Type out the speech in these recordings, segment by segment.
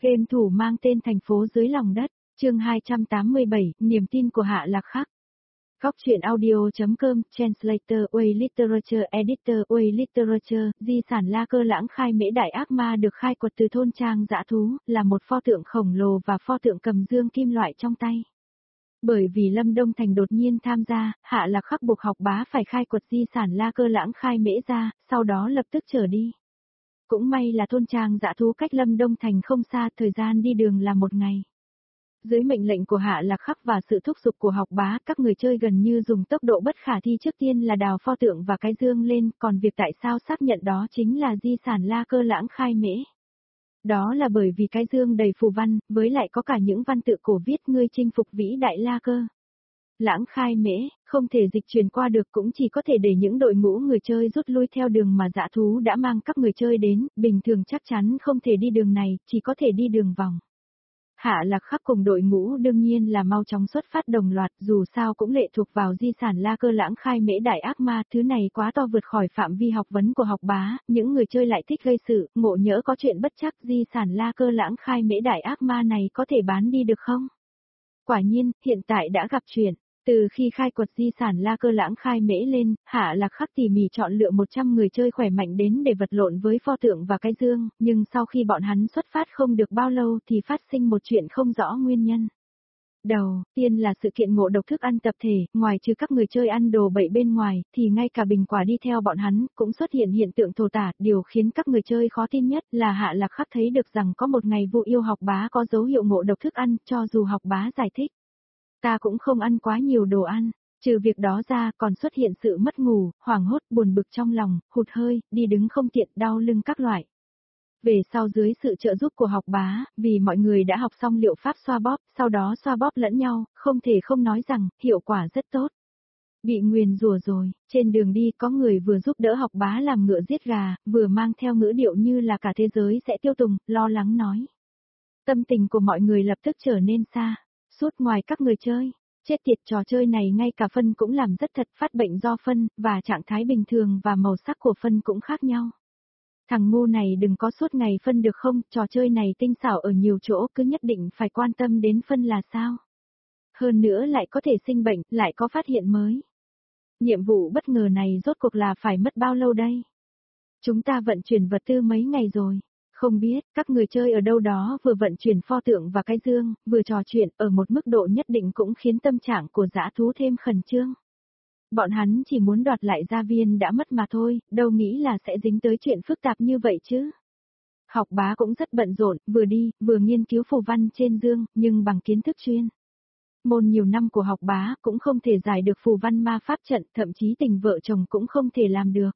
Game thủ mang tên thành phố dưới lòng đất, chương 287, niềm tin của Hạ Lạc Khắc. Góc truyện audio.com, Translator, Way Literature Editor, Way Literature, di sản La Cơ Lãng Khai Mễ Đại Ác Ma được khai quật từ thôn trang dã thú, là một pho tượng khổng lồ và pho tượng cầm dương kim loại trong tay. Bởi vì Lâm Đông Thành đột nhiên tham gia, Hạ Lạc Khắc buộc Học Bá phải khai quật di sản La Cơ Lãng Khai Mễ ra, sau đó lập tức trở đi. Cũng may là thôn trang dã thú cách Lâm Đông Thành không xa, thời gian đi đường là 1 ngày. Dưới mệnh lệnh của Hạ Lạc Khắc và sự thúc giục của Học Bá, các người chơi gần như dùng tốc độ bất khả thi trước tiên là đào pho tượng và cái dương lên, còn việc tại sao xác nhận đó chính là di sản La Cơ Lãng Khai Mễ. Đó là bởi vì cái dương đầy phù văn, với lại có cả những văn tự cổ viết ngươi chinh phục vĩ đại La Cơ Lãng Khai Mễ, không thể dịch truyền qua được, cũng chỉ có thể để những đội ngũ người chơi rút lui theo đường mà dã thú đã mang các người chơi đến, bình thường chắc chắn không thể đi đường này, chỉ có thể đi đường vòng. Hạ Lạc Khắc cùng đội ngũ đương nhiên là mau chóng xuất phát đồng loạt, dù sao cũng lệ thuộc vào di sản La Cơ Lãng Khai Mễ Đại Ác Ma, thứ này quá to vượt khỏi phạm vi học vấn của Học Bá, những người chơi lại thích gây sự, ngộ nhỡ có chuyện bất trắc, di sản La Cơ Lãng Khai Mễ Đại Ác Ma này có thể bán đi được không? Quả nhiên, hiện tại đã gặp chuyện. Từ khi khai quật di sản La Cơ Lãng Khai Mễ lên, Hạ Lạc Khắc tỉ mỉ chọn lựa 100 người chơi khỏe mạnh đến để vật lộn với pho tượng và cái dương, nhưng sau khi bọn hắn xuất phát không được bao lâu thì phát sinh một chuyện không rõ nguyên nhân. Đầu tiên là sự kiện ngộ độc thức ăn tập thể, ngoài trừ các người chơi ăn đồ bậy bên ngoài, thì ngay cả bình quả đi theo bọn hắn, cũng xuất hiện hiện tượng thổ tả, điều khiến các người chơi khó tin nhất là Hạ Lạc Khắc thấy được rằng có một ngày vụ yêu Học Bá có dấu hiệu ngộ độc thức ăn, cho dù Học Bá giải thích. Ta cũng không ăn quá nhiều đồ ăn, trừ việc đó ra còn xuất hiện sự mất ngủ, hoảng hốt, buồn bực trong lòng, hụt hơi, đi đứng không tiện, đau lưng các loại. Về sau dưới sự trợ giúp của Học Bá, vì mọi người đã học xong liệu pháp xoa bóp, sau đó xoa bóp lẫn nhau, không thể không nói rằng, hiệu quả rất tốt. Bị nguyền rủa rồi, trên đường đi có người vừa giúp đỡ Học Bá làm ngựa giết gà, vừa mang theo ngữ điệu như là cả thế giới sẽ tiêu tùng, lo lắng nói. Tâm tình của mọi người lập tức trở nên xa. Suốt ngoài các người chơi, chết tiệt, trò chơi này ngay cả phân cũng làm rất thật, phát bệnh do phân, và trạng thái bình thường và màu sắc của phân cũng khác nhau. Thằng ngu này đừng có suốt ngày phân được không, trò chơi này tinh xảo ở nhiều chỗ, cứ nhất định phải quan tâm đến phân là sao. Hơn nữa lại có thể sinh bệnh, lại có phát hiện mới. Nhiệm vụ bất ngờ này rốt cuộc là phải mất bao lâu đây? Chúng ta vận chuyển vật tư mấy ngày rồi? Không biết, các người chơi ở đâu đó vừa vận chuyển pho tượng và cái dương, vừa trò chuyện, ở một mức độ nhất định cũng khiến tâm trạng của dã thú thêm khẩn trương. Bọn hắn chỉ muốn đoạt lại gia viên đã mất mà thôi, đâu nghĩ là sẽ dính tới chuyện phức tạp như vậy chứ. Học Bá cũng rất bận rộn, vừa đi, vừa nghiên cứu phù văn trên dương, nhưng bằng kiến thức chuyên môn nhiều năm của Học Bá cũng không thể giải được phù văn ma pháp trận, thậm chí tình vợ chồng cũng không thể làm được.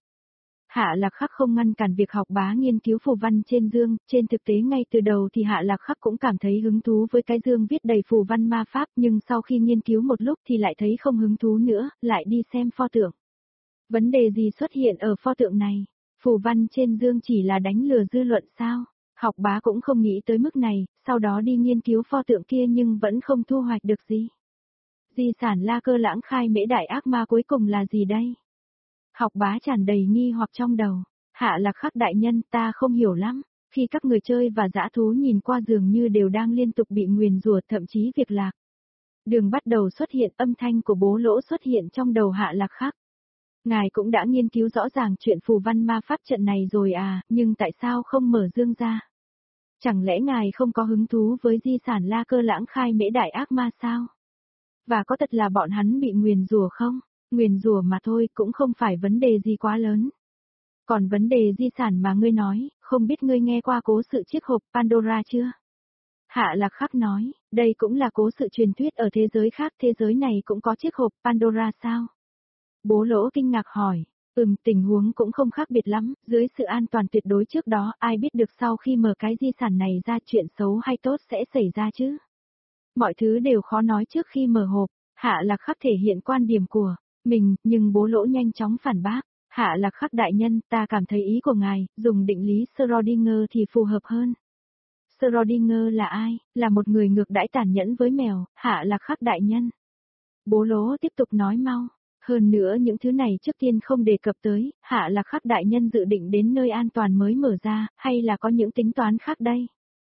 Hạ Lạc Khắc không ngăn cản việc Học Bá nghiên cứu phù văn trên dương, trên thực tế ngay từ đầu thì Hạ Lạc Khắc cũng cảm thấy hứng thú với cái dương viết đầy phù văn ma pháp, nhưng sau khi nghiên cứu một lúc thì lại thấy không hứng thú nữa, lại đi xem pho tượng. Vấn đề gì xuất hiện ở pho tượng này? Phù văn trên dương chỉ là đánh lừa dư luận sao? Học Bá cũng không nghĩ tới mức này, sau đó đi nghiên cứu pho tượng kia nhưng vẫn không thu hoạch được gì. Di sản La Cơ Lãng Khai Mễ Đại Ác Ma cuối cùng là gì đây? Học Bá tràn đầy nghi hoặc trong đầu. Hạ Lạc Khắc đại nhân, ta không hiểu lắm. Khi các người chơi và dã thú nhìn qua dường như đều đang liên tục bị nguyền rủa, thậm chí việc lạc đường bắt đầu xuất hiện, âm thanh của bố lỗ xuất hiện trong đầu Hạ Lạc Khắc. Ngài cũng đã nghiên cứu rõ ràng chuyện phù văn ma pháp trận này rồi à, nhưng tại sao không mở dương ra? Chẳng lẽ ngài không có hứng thú với di sản La Cơ Lãng Khai Mễ Đại Ác Ma sao? Và có thật là bọn hắn bị nguyền rủa không? Nguyền rủa mà thôi, cũng không phải vấn đề gì quá lớn. Còn vấn đề di sản mà ngươi nói, không biết ngươi nghe qua cố sự chiếc hộp Pandora chưa? Hạ Lạc Khắc nói, đây cũng là cố sự truyền thuyết ở thế giới khác, thế giới này cũng có chiếc hộp Pandora sao? Bố Lỗ kinh ngạc hỏi, tình huống cũng không khác biệt lắm, dưới sự an toàn tuyệt đối trước đó, ai biết được sau khi mở cái di sản này ra chuyện xấu hay tốt sẽ xảy ra chứ? Mọi thứ đều khó nói trước khi mở hộp. Hạ Lạc Khắc thể hiện quan điểm của mình, nhưng bố Lỗ nhanh chóng phản bác. Hạ Lạc Khắc đại nhân, ta cảm thấy ý của ngài, dùng định lý Schrödinger thì phù hợp hơn. Schrödinger là ai? Là một người ngược đãi tàn nhẫn với mèo, Hạ Lạc Khắc đại nhân. Bố Lỗ tiếp tục nói mau. Hơn nữa những thứ này trước tiên không đề cập tới, Hạ Lạc Khắc đại nhân dự định đến nơi an toàn mới mở ra, hay là có những tính toán khác đây?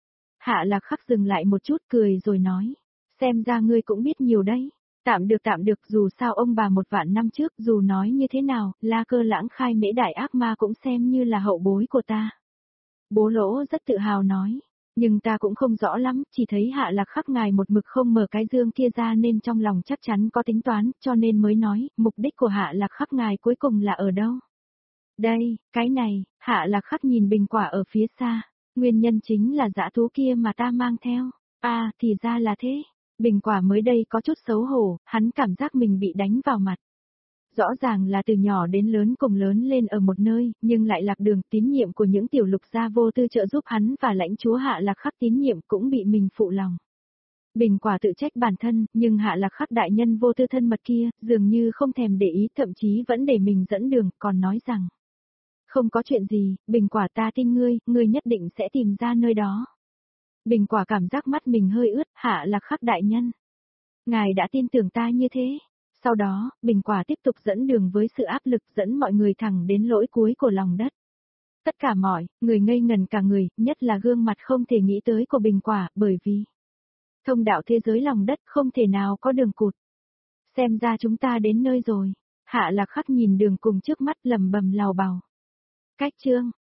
Hạ Lạc Khắc dừng lại một chút cười rồi nói. Xem ra ngươi cũng biết nhiều đấy. Tạm được, dù sao ông bà 1.000 năm trước dù nói như thế nào, La Cơ Lãng khai mễ đại ác ma cũng xem như là hậu bối của ta. Bố Lỗ rất tự hào nói. Nhưng ta cũng không rõ lắm, chỉ thấy Hạ Lạc Khắc ngài một mực không mở cái dương kia ra nên trong lòng chắc chắn có tính toán, cho nên mới nói, mục đích của Hạ Lạc Khắc ngài cuối cùng là ở đâu? Đây, cái này, Hạ Lạc Khắc nhìn bình quả ở phía xa, nguyên nhân chính là dã thú kia mà ta mang theo. À, thì ra là thế. Bình quả mới đây có chút xấu hổ, hắn cảm giác mình bị đánh vào mặt. Rõ ràng là từ nhỏ đến lớn cùng lớn lên ở một nơi, nhưng lại lạc đường. Tín nhiệm của những tiểu lục gia vô tư trợ giúp hắn và lãnh chúa Hạ Lạc Khắc tín nhiệm cũng bị mình phụ lòng. Bình quả tự trách bản thân, nhưng Hạ Lạc Khắc đại nhân vô tư thân mật kia, dường như không thèm để ý, thậm chí vẫn để mình dẫn đường, còn nói rằng. Không có chuyện gì, bình quả ta tin ngươi nhất định sẽ tìm ra nơi đó. Bình quả cảm giác mắt mình hơi ướt, Hạ Lạc Khắc đại nhân. Ngài đã tin tưởng ta như thế. Sau đó, bình quả tiếp tục dẫn đường với sự áp lực dẫn mọi người thẳng đến lỗi cuối của lòng đất. Tất cả mọi người ngây ngần cả người, nhất là gương mặt không thể nghĩ tới của bình quả, bởi vì thông đạo thế giới lòng đất không thể nào có đường cụt. Xem ra chúng ta đến nơi rồi. Hạ Lạc Khắc nhìn đường cùng trước mắt lầm bầm lào bào. Cách chương